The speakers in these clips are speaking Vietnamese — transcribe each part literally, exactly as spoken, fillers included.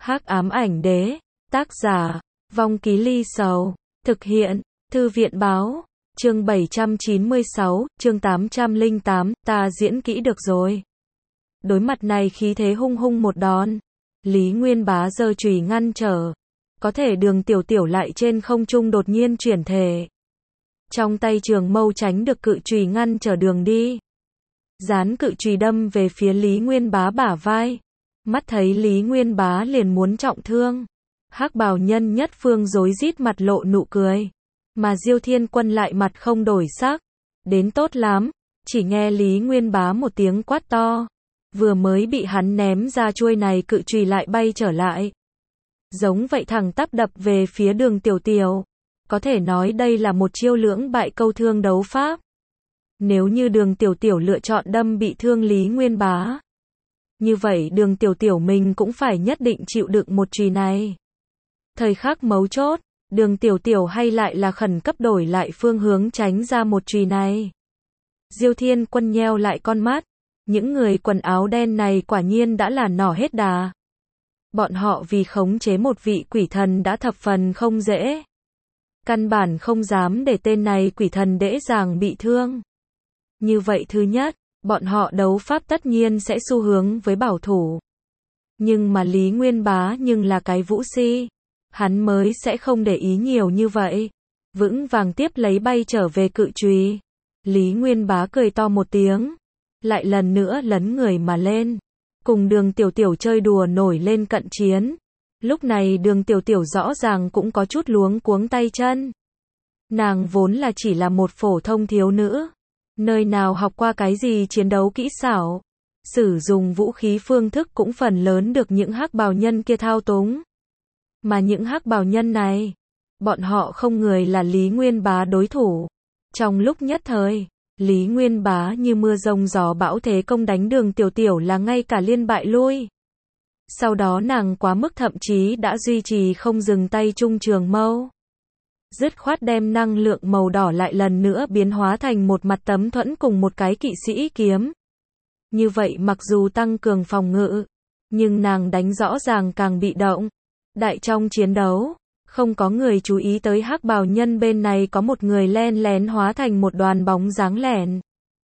Hắc ám ảnh đế, tác giả, Vong Ký Ly Sầu, thực hiện, Thư viện báo, chương bảy trăm chín mươi sáu, chương tám trăm lẻ tám, ta diễn kỹ được rồi. Đối mặt này khí thế hung hung một đòn, Lý Nguyên Bá giơ chùy ngăn trở, có thể Đường Tiểu Tiểu lại trên không trung đột nhiên chuyển thể. Trong tay trường mâu tránh được cự chùy ngăn trở đường đi. Dán cự chùy đâm về phía Lý Nguyên Bá bả vai. Mắt thấy Lý Nguyên Bá liền muốn trọng thương. Hắc bào nhân nhất phương rối rít mặt lộ nụ cười. Mà Diêu Thiên Quân lại mặt không đổi sắc. Đến tốt lắm, chỉ nghe Lý Nguyên Bá một tiếng quát to. Vừa mới bị hắn ném ra chuôi này cự chùy lại bay trở lại. Giống vậy thẳng tắp đập về phía Đường Tiểu Tiểu. Có thể nói đây là một chiêu lưỡng bại câu thương đấu pháp. Nếu như Đường Tiểu Tiểu lựa chọn đâm bị thương Lý Nguyên Bá, như vậy Đường Tiểu Tiểu mình cũng phải nhất định chịu đựng một chùy này. Thời khắc mấu chốt, Đường Tiểu Tiểu hay lại là khẩn cấp đổi lại phương hướng tránh ra một chùy này. Diêu Thiên Quân nheo lại con mắt, những người quần áo đen này quả nhiên đã là nỏ hết đà. Bọn họ vì khống chế một vị quỷ thần đã thập phần không dễ. Căn bản không dám để tên này quỷ thần dễ dàng bị thương. Như vậy thứ nhất, bọn họ đấu pháp tất nhiên sẽ xu hướng với bảo thủ. Nhưng mà Lý Nguyên Bá nhưng là cái vũ si. Hắn mới sẽ không để ý nhiều như vậy. Vững vàng tiếp lấy bay trở về cự chùy. Lý Nguyên Bá cười to một tiếng. Lại lần nữa lấn người mà lên. Cùng Đường Tiểu Tiểu chơi đùa nổi lên cận chiến. Lúc này Đường Tiểu Tiểu rõ ràng cũng có chút luống cuống tay chân. Nàng vốn là chỉ là một phổ thông thiếu nữ. Nơi nào học qua cái gì chiến đấu kỹ xảo. Sử dụng vũ khí phương thức cũng phần lớn được những hắc bào nhân kia thao túng. Mà những hắc bào nhân này, bọn họ không người là Lý Nguyên Bá đối thủ. Trong lúc nhất thời, Lý Nguyên Bá như mưa rông gió bão thế công đánh Đường Tiểu Tiểu là ngay cả liên bại lui. Sau đó nàng quá mức thậm chí đã duy trì không dừng tay trung trường mâu. Dứt khoát đem năng lượng màu đỏ lại lần nữa biến hóa thành một mặt tấm thuẫn cùng một cái kỵ sĩ kiếm. Như vậy mặc dù tăng cường phòng ngự, nhưng nàng đánh rõ ràng càng bị động. Đại trong chiến đấu, không có người chú ý tới hắc bào nhân bên này có một người len lén hóa thành một đoàn bóng dáng lẻn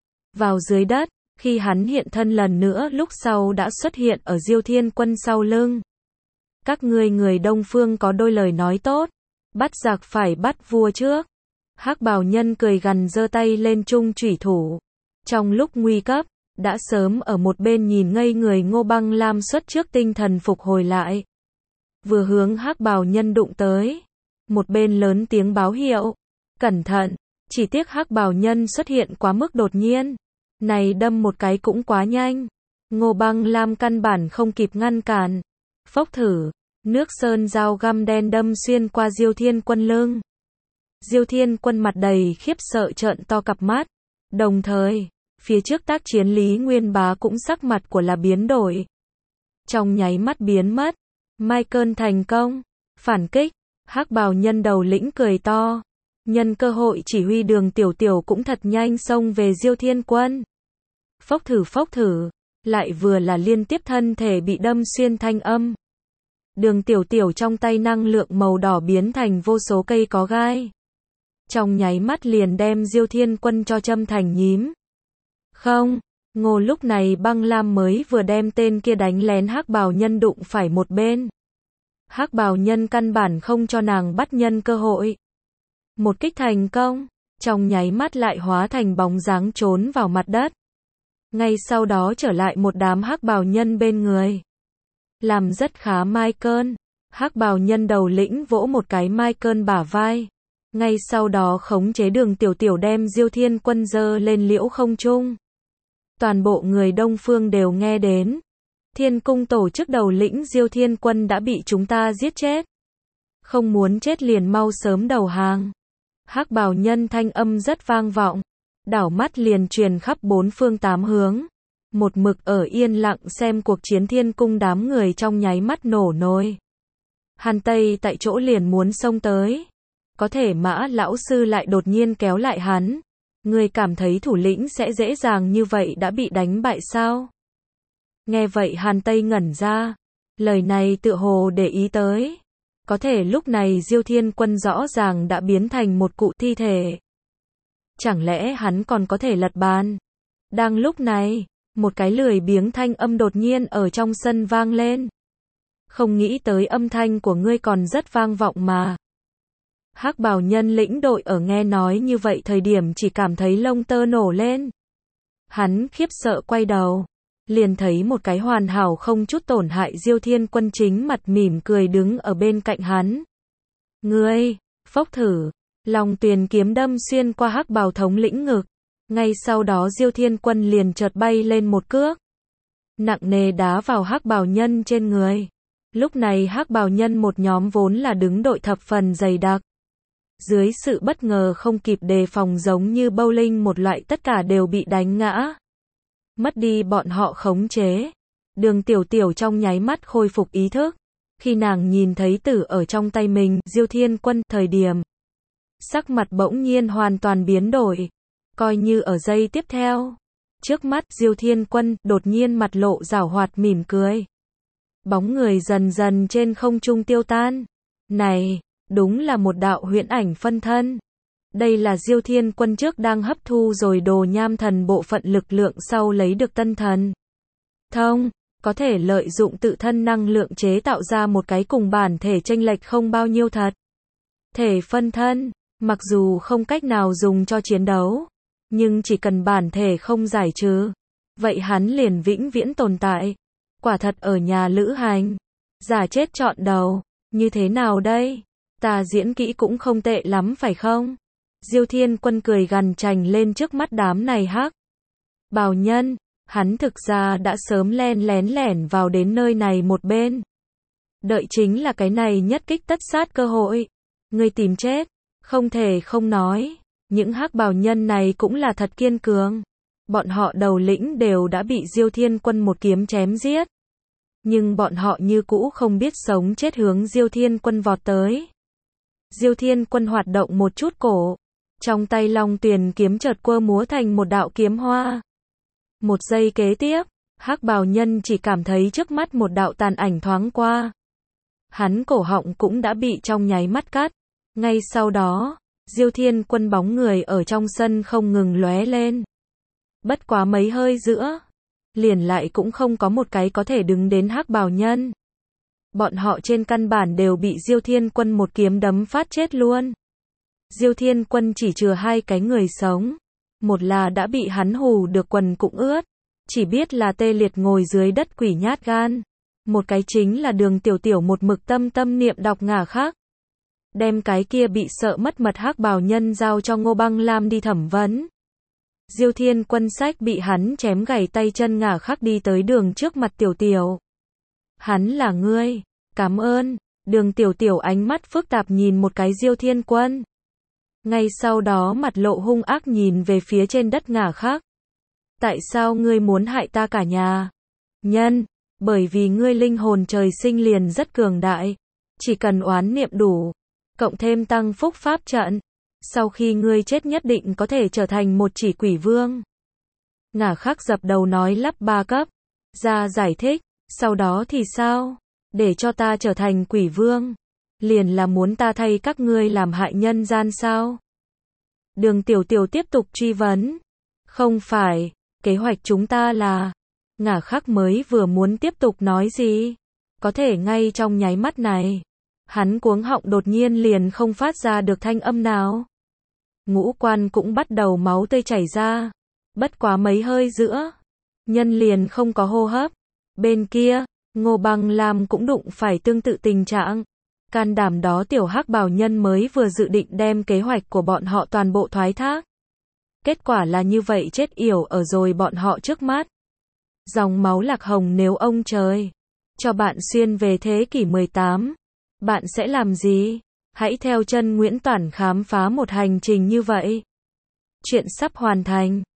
vào dưới đất. Khi hắn hiện thân lần nữa lúc sau đã xuất hiện ở Diêu Thiên Quân sau lưng. Các ngươi người Đông Phương có đôi lời nói tốt. Bắt giặc phải bắt vua trước. Hắc bào nhân cười gằn giơ tay lên trung chủy thủ. Trong lúc nguy cấp, đã sớm ở một bên nhìn ngây người Ngô Băng Lam xuất trước tinh thần phục hồi lại. Vừa hướng hắc bào nhân đụng tới. Một bên lớn tiếng báo hiệu. Cẩn thận, chỉ tiếc hắc bào nhân xuất hiện quá mức đột nhiên. Này đâm một cái cũng quá nhanh. Ngô Băng Lam căn bản không kịp ngăn cản. Phốc thử. Nước sơn dao găm đen đâm xuyên qua Diêu Thiên Quân lưng. Diêu Thiên Quân mặt đầy khiếp sợ trợn to cặp mắt. Đồng thời, phía trước tác chiến Lý Nguyên Bá cũng sắc mặt của là biến đổi. Trong nháy mắt biến mất. Michael thành công. Phản kích. Hắc bào nhân đầu lĩnh cười to. Nhân cơ hội chỉ huy Đường Tiểu Tiểu cũng thật nhanh xông về Diêu Thiên Quân. Phốc thử phốc thử. Lại vừa là liên tiếp thân thể bị đâm xuyên thanh âm. Đường Tiểu Tiểu trong tay năng lượng màu đỏ biến thành vô số cây có gai. Trong nháy mắt liền đem Diêu Thiên Quân cho châm thành nhím. Không, Ngô lúc này Băng Lam mới vừa đem tên kia đánh lén hắc bào nhân đụng phải một bên. Hắc bào nhân căn bản không cho nàng bắt nhân cơ hội. Một kích thành công, trong nháy mắt lại hóa thành bóng dáng trốn vào mặt đất. Ngay sau đó trở lại một đám hắc bào nhân bên người. Làm rất khá Michael. Hắc bào nhân đầu lĩnh vỗ một cái Michael bả vai. Ngay sau đó khống chế Đường Tiểu Tiểu đem Diêu Thiên Quân giơ lên liễu không trung. Toàn bộ người Đông Phương đều nghe đến. Thiên cung tổ chức đầu lĩnh Diêu Thiên Quân đã bị chúng ta giết chết. Không muốn chết liền mau sớm đầu hàng. Hắc bào nhân thanh âm rất vang vọng. Đảo mắt liền truyền khắp bốn phương tám hướng. Một mực ở yên lặng xem cuộc chiến thiên cung đám người trong nháy mắt nổ nồi. Hàn Tây tại chỗ liền muốn xông tới. Có thể Mã lão sư lại đột nhiên kéo lại hắn. Người cảm thấy thủ lĩnh sẽ dễ dàng như vậy đã bị đánh bại sao? Nghe vậy Hàn Tây ngẩn ra. Lời này tựa hồ để ý tới. Có thể lúc này Diêu Thiên Quân rõ ràng đã biến thành một cụ thi thể. Chẳng lẽ hắn còn có thể lật bàn? Đang lúc này, một cái lười biếng thanh âm đột nhiên ở trong sân vang lên. Không nghĩ tới âm thanh của ngươi còn rất vang vọng mà. Hắc bào nhân lĩnh đội ở nghe nói như vậy thời điểm chỉ cảm thấy lông tơ nổ lên. Hắn khiếp sợ quay đầu, liền thấy một cái hoàn hảo không chút tổn hại Diêu Thiên Quân chính mặt mỉm cười đứng ở bên cạnh hắn. Ngươi, phốc thử, Long Tuyền kiếm đâm xuyên qua hắc bào thống lĩnh ngực. Ngay sau đó Diêu Thiên Quân liền chợt bay lên một cước, nặng nề đá vào hắc bào nhân trên người. Lúc này hắc bào nhân một nhóm vốn là đứng đội thập phần dày đặc. Dưới sự bất ngờ không kịp đề phòng giống như bowling một loại tất cả đều bị đánh ngã. Mất đi bọn họ khống chế. Đường Tiểu Tiểu trong nháy mắt khôi phục ý thức. Khi nàng nhìn thấy tử ở trong tay mình, Diêu Thiên Quân, thời điểm. Sắc mặt bỗng nhiên hoàn toàn biến đổi. Coi như ở giây tiếp theo. Trước mắt Diêu Thiên Quân đột nhiên mặt lộ giảo hoạt mỉm cười. Bóng người dần dần trên không trung tiêu tan. Này, đúng là một đạo huyễn ảnh phân thân. Đây là Diêu Thiên Quân trước đang hấp thu rồi đồ nham thần bộ phận lực lượng sau lấy được tân thần thông, có thể lợi dụng tự thân năng lượng chế tạo ra một cái cùng bản thể chênh lệch không bao nhiêu thật. Thể phân thân, mặc dù không cách nào dùng cho chiến đấu, nhưng chỉ cần bản thể không giải trừ, vậy hắn liền vĩnh viễn tồn tại. Quả thật ở nhà lữ hành, giả chết trọn đầu, như thế nào đây? Ta diễn kỹ cũng không tệ lắm phải không? Diêu Thiên Quân cười gằn chành lên trước mắt đám này hắc bào nhân, hắn thực ra đã sớm len lén lẻn vào đến nơi này một bên. Đợi chính là cái này nhất kích tất sát cơ hội. Ngươi tìm chết, không thể không nói, những hắc bào nhân này cũng là thật kiên cường. Bọn họ đầu lĩnh đều đã bị Diêu Thiên Quân một kiếm chém giết. Nhưng bọn họ như cũ không biết sống chết hướng Diêu Thiên Quân vọt tới. Diêu Thiên Quân hoạt động một chút cổ. Trong tay Long Tuyền kiếm chợt quơ múa thành một đạo kiếm hoa. Một giây kế tiếp, hắc bào nhân chỉ cảm thấy trước mắt một đạo tàn ảnh thoáng qua. Hắn cổ họng cũng đã bị trong nháy mắt cắt. Ngay sau đó, Diêu Thiên Quân bóng người ở trong sân không ngừng lóe lên. Bất quá mấy hơi giữa, liền lại cũng không có một cái có thể đứng đến hắc bào nhân. Bọn họ trên căn bản đều bị Diêu Thiên Quân một kiếm đấm phát chết luôn. Diêu Thiên Quân chỉ chừa hai cái người sống. Một là đã bị hắn hù được quần cũng ướt, chỉ biết là tê liệt ngồi dưới đất quỷ nhát gan. Một cái chính là Đường Tiểu Tiểu một mực tâm tâm niệm đọc ngả khác. Đem cái kia bị sợ mất mật hắc bào nhân giao cho Ngô Băng Lam đi thẩm vấn. Diêu Thiên Quân sách bị hắn chém gãy tay chân ngả khắc đi tới đường trước mặt Tiểu Tiểu. Hắn là ngươi, cảm ơn. Đường Tiểu Tiểu ánh mắt phức tạp nhìn một cái Diêu Thiên Quân. Ngay sau đó mặt lộ hung ác nhìn về phía trên đất ngả khắc. Tại sao ngươi muốn hại ta cả nhà? Nhân, bởi vì ngươi linh hồn trời sinh liền rất cường đại. Chỉ cần oán niệm đủ, cộng thêm tăng phúc pháp trận. Sau khi ngươi chết nhất định có thể trở thành một chỉ quỷ vương. Ngả khắc dập đầu nói lắp ba cấp. Ra giải thích, sau đó thì sao? Để cho ta trở thành quỷ vương. Liền là muốn ta thay các ngươi làm hại nhân gian sao? Đường Tiểu Tiểu tiếp tục truy vấn. Không phải, kế hoạch chúng ta là... Ngả khắc mới vừa muốn tiếp tục nói gì? Có thể ngay trong nháy mắt này, hắn cuống họng đột nhiên liền không phát ra được thanh âm nào. Ngũ quan cũng bắt đầu máu tươi chảy ra. Bất quá mấy hơi giữa, nhân liền không có hô hấp. Bên kia, Ngô Băng Lam cũng đụng phải tương tự tình trạng. Can đảm đó tiểu hắc bào nhân mới vừa dự định đem kế hoạch của bọn họ toàn bộ thoái thác. Kết quả là như vậy chết yểu ở rồi bọn họ trước mắt. Dòng máu lạc hồng nếu ông trời cho bạn xuyên về thế kỷ mười tám, bạn sẽ làm gì? Hãy theo chân Nguyễn Toản khám phá một hành trình như vậy. Chuyện sắp hoàn thành.